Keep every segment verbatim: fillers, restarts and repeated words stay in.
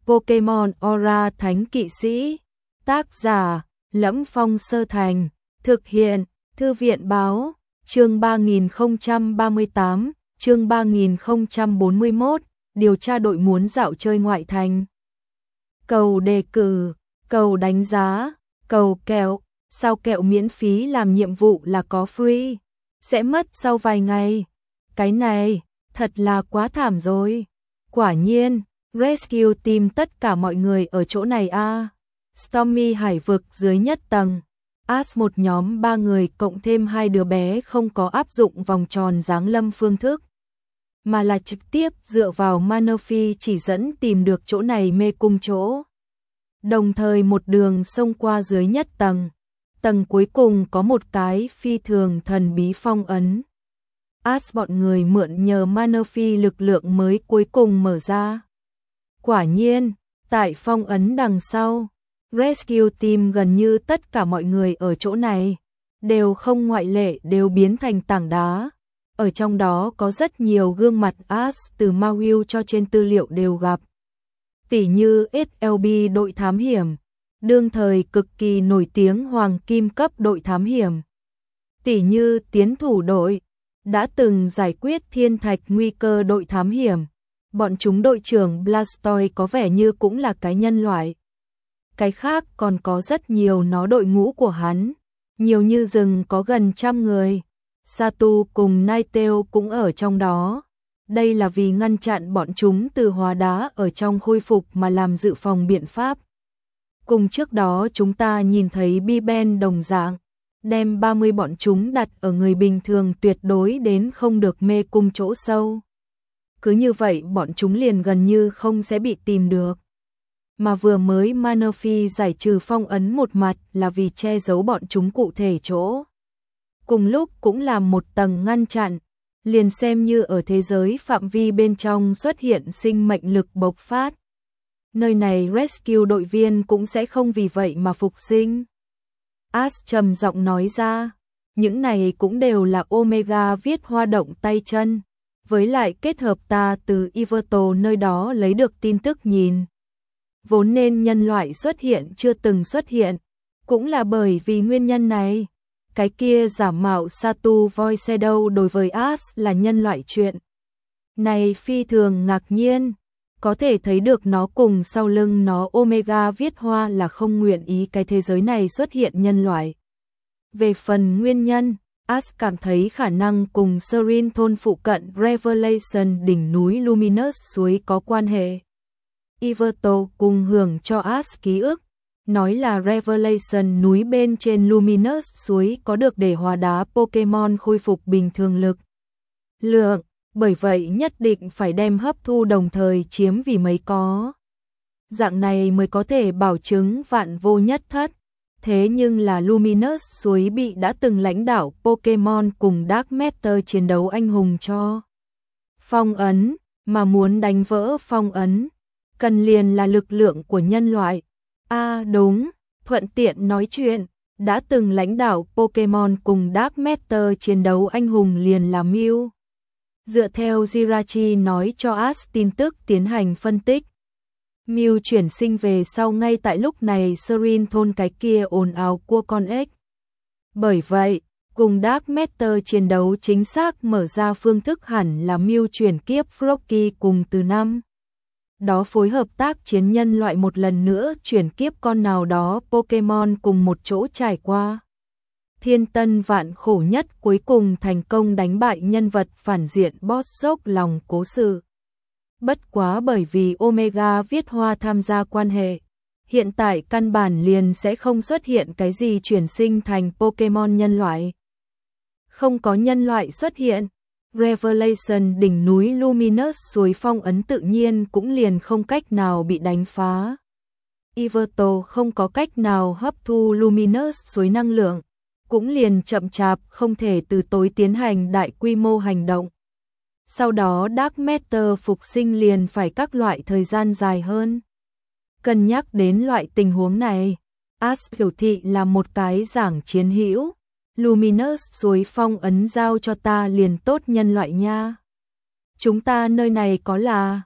Pokemon Aura Thánh Kỵ Sĩ. Tác giả: Lẫm Phong Sơ Thành. Thực hiện: Thư viện Báo. Chương ba nghìn không trăm ba mươi tám, chương ba nghìn không trăm bốn mươi mốt, điều tra đội muốn dạo chơi ngoại thành. Cầu đề cử, cầu đánh giá, cầu kẹo, sao kẹo miễn phí làm nhiệm vụ là có free, sẽ mất sau vài ngày. Cái này, thật là quá thảm rồi. Quả nhiên, Rescue Team tất cả mọi người ở chỗ này a. À. Stormy hải vực dưới nhất tầng. Ash một nhóm ba người cộng thêm hai đứa bé không có áp dụng vòng tròn giáng lâm phương thức, mà là trực tiếp dựa vào Manaphy chỉ dẫn tìm được chỗ này mê cung chỗ. Đồng thời một đường xông qua dưới nhất tầng. Tầng cuối cùng có một cái phi thường thần bí phong ấn. Ash bọn người mượn nhờ Manaphy lực lượng mới cuối cùng mở ra. Quả nhiên, tại phong ấn đằng sau, Rescue Team gần như tất cả mọi người ở chỗ này, đều không ngoại lệ đều biến thành tảng đá. Ở trong đó có rất nhiều gương mặt Ash từ Maui cho trên tư liệu đều gặp. Tỉ như ét lờ bê đội thám hiểm, đương thời cực kỳ nổi tiếng hoàng kim cấp đội thám hiểm. Tỉ như tiến thủ đội, đã từng giải quyết thiên thạch nguy cơ đội thám hiểm. Bọn chúng đội trưởng Blastoise có vẻ như cũng là cái nhân loại. Cái khác còn có rất nhiều nó đội ngũ của hắn, nhiều như rừng có gần trăm người. Satu cùng Ninetale cũng ở trong đó. Đây là vì ngăn chặn bọn chúng từ hóa đá ở trong khôi phục mà làm dự phòng biện pháp. Cùng trước đó chúng ta nhìn thấy Bi-Ben đồng dạng, đem ba mươi bọn chúng đặt ở người bình thường tuyệt đối đến không được mê cung chỗ sâu. Cứ như vậy bọn chúng liền gần như không sẽ bị tìm được. Mà vừa mới Manaphy giải trừ phong ấn một mặt là vì che giấu bọn chúng cụ thể chỗ. Cùng lúc cũng là một tầng ngăn chặn, liền xem như ở thế giới phạm vi bên trong xuất hiện sinh mệnh lực bộc phát. Nơi này Rescue đội viên cũng sẽ không vì vậy mà phục sinh. Ash trầm giọng nói ra, những này cũng đều là Omega viết hoa động tay chân, với lại kết hợp ta từ Everto nơi đó lấy được tin tức nhìn. Vốn nên nhân loại xuất hiện chưa từng xuất hiện, cũng là bởi vì nguyên nhân này. Cái kia giả mạo Satu Void Shadow đối với Ash là nhân loại chuyện này phi thường ngạc nhiên, có thể thấy được nó cùng sau lưng nó Omega viết hoa là không nguyện ý cái thế giới này xuất hiện nhân loại. Về phần nguyên nhân, Ash cảm thấy khả năng cùng Serene thôn phụ cận Revelation đỉnh núi Luminous suối có quan hệ. Everto cùng hưởng cho Ash ký ức, nói là Revelation núi bên trên Luminous suối có được để hóa đá Pokemon khôi phục bình thường lực lượng, bởi vậy nhất định phải đem hấp thu đồng thời chiếm vì mới có. Dạng này mới có thể bảo chứng vạn vô nhất thất. Thế nhưng là Luminous suối bị đã từng lãnh đạo Pokemon cùng Dark Matter chiến đấu anh hùng cho phong ấn, mà muốn đánh vỡ phong ấn, cần liền là lực lượng của nhân loại. À đúng, thuận tiện nói chuyện, đã từng lãnh đạo Pokemon cùng Dark Matter chiến đấu anh hùng liền là Mew. Dựa theo Jirachi nói cho Ash tin tức tiến hành phân tích, Mew chuyển sinh về sau ngay tại lúc này Serene thôn cái kia ồn ào cua con ếch. Bởi vậy, cùng Dark Matter chiến đấu chính xác mở ra phương thức hẳn là Mew chuyển kiếp Froakie cùng từ năm đó phối hợp tác chiến nhân loại một lần nữa chuyển kiếp con nào đó Pokemon cùng một chỗ trải qua thiên tân vạn khổ nhất, cuối cùng thành công đánh bại nhân vật phản diện boss dốc lòng cố sự. Bất quá bởi vì Omega viết hoa tham gia quan hệ, hiện tại căn bản liền sẽ không xuất hiện cái gì chuyển sinh thành Pokemon nhân loại. Không có nhân loại xuất hiện, Revelation đỉnh núi Luminous suối phong ấn tự nhiên cũng liền không cách nào bị đánh phá. Everto không có cách nào hấp thu Luminous suối năng lượng, cũng liền chậm chạp không thể từ tối tiến hành đại quy mô hành động. Sau đó Dark Matter phục sinh liền phải các loại thời gian dài hơn. Cân nhắc đến loại tình huống này, Ash biểu thị là một cái giảng chiến hữu. Luminous suối phong ấn giao cho ta liền tốt nhân loại nha. Chúng ta nơi này có là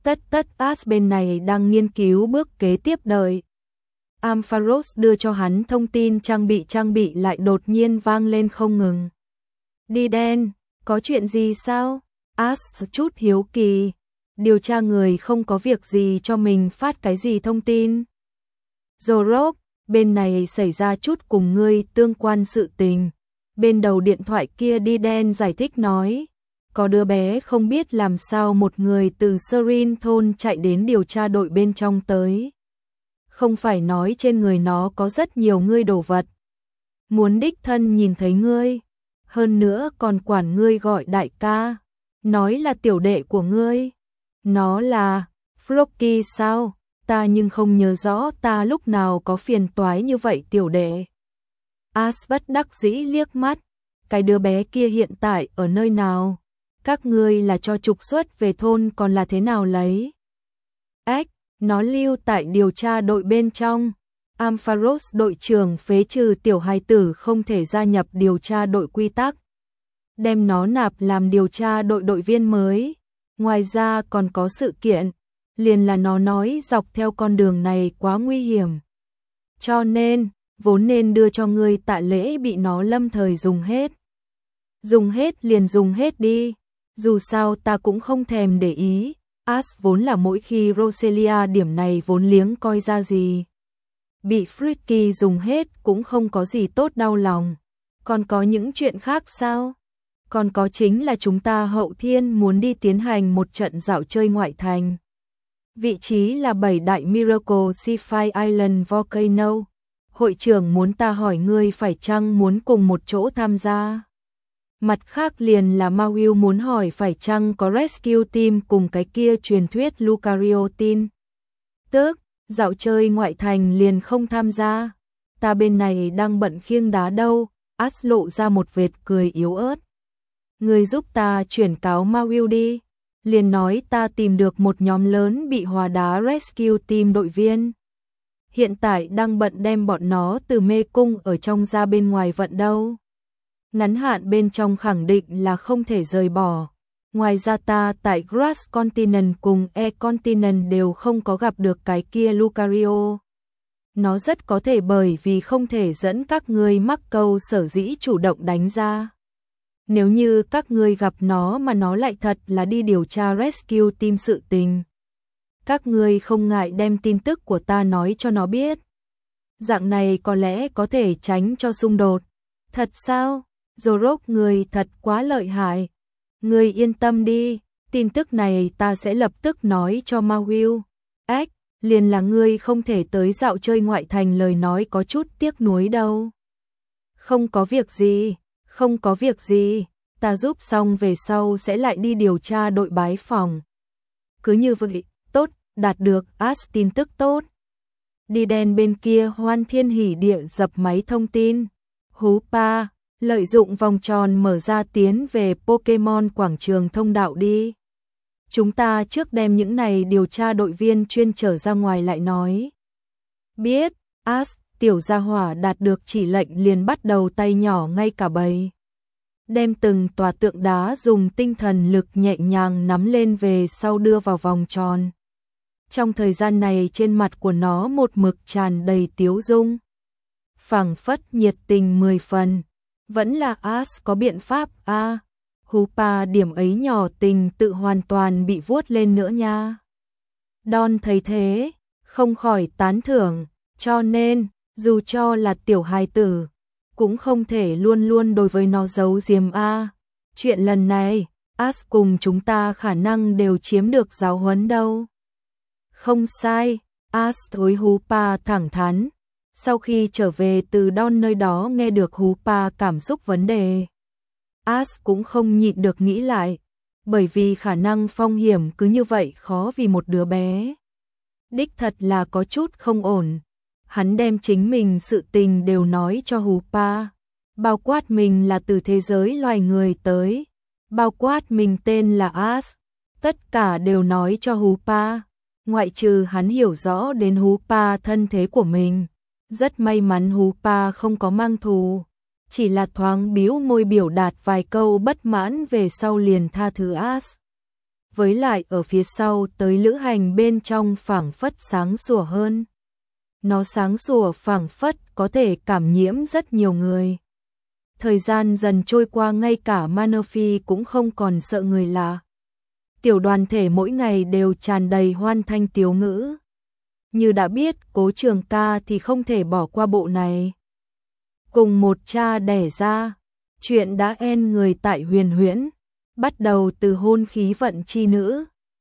Tất tất As bên này đang nghiên cứu bước kế tiếp đợi. Ampharos đưa cho hắn thông tin trang bị trang bị lại đột nhiên vang lên không ngừng. Đi đen, có chuyện gì sao? As chút hiếu kỳ. Điều tra người không có việc gì cho mình phát cái gì thông tin. Zorok, bên này xảy ra chút cùng ngươi tương quan sự tình. Bên đầu điện thoại kia đi đen giải thích nói. Có đứa bé không biết làm sao một người từ Serin thôn chạy đến điều tra đội bên trong tới. Không phải nói trên người nó có rất nhiều ngươi đồ vật. Muốn đích thân nhìn thấy ngươi. Hơn nữa còn quản ngươi gọi đại ca. Nói là tiểu đệ của ngươi. Nó là Frocky sao? Ta nhưng không nhớ rõ ta lúc nào có phiền toái như vậy tiểu đệ. As bất đắc dĩ liếc mắt. Cái đứa bé kia hiện tại ở nơi nào? Các ngươi là cho trục xuất về thôn còn là thế nào lấy? Ếch, nó lưu tại điều tra đội bên trong. Ampharos đội trưởng phế trừ tiểu hài tử không thể gia nhập điều tra đội quy tắc. Đem nó nạp làm điều tra đội đội viên mới. Ngoài ra còn có sự kiện. Liền là nó nói dọc theo con đường này quá nguy hiểm. Cho nên, vốn nên đưa cho ngươi tạ lễ bị nó lâm thời dùng hết. Dùng hết liền dùng hết đi. Dù sao ta cũng không thèm để ý. As vốn là mỗi khi Roselia điểm này vốn liếng coi ra gì. Bị Freaky dùng hết cũng không có gì tốt đau lòng. Còn có những chuyện khác sao? Còn có chính là chúng ta hậu thiên muốn đi tiến hành một trận dạo chơi ngoại thành. Vị trí là bảy đại Miracle Seafire Island Volcano. Hội trưởng muốn ta hỏi ngươi phải chăng muốn cùng một chỗ tham gia? Mặt khác liền là Mauil muốn hỏi phải chăng có rescue team cùng cái kia truyền thuyết Lucario tin. Tức, dạo chơi ngoại thành liền không tham gia. Ta bên này đang bận khiêng đá đâu. As lộ ra một vệt cười yếu ớt. Người giúp ta chuyển cáo Mauil đi. Liền nói ta tìm được một nhóm lớn bị hòa đá rescue team đội viên. Hiện tại đang bận đem bọn nó từ mê cung ở trong ra bên ngoài vận đâu. Ngắn hạn bên trong khẳng định là không thể rời bỏ. Ngoài ra ta tại Grass Continent cùng E Continent đều không có gặp được cái kia Lucario. Nó rất có thể bởi vì không thể dẫn các ngươi mắc câu sở dĩ chủ động đánh ra. Nếu như các ngươi gặp nó mà nó lại thật là đi điều tra rescue team sự tình. Các ngươi không ngại đem tin tức của ta nói cho nó biết. Dạng này có lẽ có thể tránh cho xung đột. Thật sao? Zorok người thật quá lợi hại. Người yên tâm đi, tin tức này ta sẽ lập tức nói cho Mauil. Ếch, liền là ngươi không thể tới dạo chơi ngoại thành lời nói có chút tiếc nuối đâu. Không có việc gì, không có việc gì, ta giúp xong về sau sẽ lại đi điều tra đội bái phòng. Cứ như vậy, tốt, đạt được As tin tức tốt. Đi đen bên kia hoan thiên hỉ địa dập máy thông tin. Hú pa, lợi dụng vòng tròn mở ra tiến về Pokemon quảng trường thông đạo đi. Chúng ta trước đem những này điều tra đội viên chuyên trở ra ngoài lại nói. Biết, As, tiểu gia hỏa đạt được chỉ lệnh liền bắt đầu tay nhỏ ngay cả bầy. Đem từng tòa tượng đá dùng tinh thần lực nhẹ nhàng nắm lên về sau đưa vào vòng tròn. Trong thời gian này trên mặt của nó một mực tràn đầy tiếu dung. Phảng phất nhiệt tình mười phần. Vẫn là As có biện pháp a. À, Hoopa điểm ấy nhỏ tình tự hoàn toàn bị vuốt lên nữa nha. Don thấy thế, không khỏi tán thưởng, cho nên, dù cho là tiểu hài tử, cũng không thể luôn luôn đối với nó giấu giếm a. À, chuyện lần này, As cùng chúng ta khả năng đều chiếm được giáo huấn đâu. Không sai, As đối Hoopa thẳng thắn. Sau khi trở về từ Don nơi đó nghe được Hoopa cảm xúc vấn đề, As cũng không nhịn được nghĩ lại, bởi vì khả năng phong hiểm cứ như vậy khó vì một đứa bé. Đích thật là có chút không ổn. Hắn đem chính mình sự tình đều nói cho Hoopa, bao quát mình là từ thế giới loài người tới, bao quát mình tên là As, tất cả đều nói cho Hoopa, ngoại trừ hắn hiểu rõ đến Hoopa thân thế của mình. Rất may mắn Hoopa không có mang thù, chỉ là thoáng biếu môi biểu đạt vài câu bất mãn về sau liền tha thứ As. với lại ở phía sau tới lữ hành bên trong phảng phất sáng sủa hơn. Nó sáng sủa phảng phất có thể cảm nhiễm rất nhiều người. Thời gian dần trôi qua, ngay cả Manaphy cũng không còn sợ người lạ. Tiểu đoàn thể mỗi ngày đều tràn đầy hoan thanh tiếu ngữ. Như đã biết, Cố Trường Ca thì không thể bỏ qua bộ này. Cùng một cha đẻ ra, chuyện đã en người tại Huyền Huyễn, bắt đầu từ hôn khí vận chi nữ,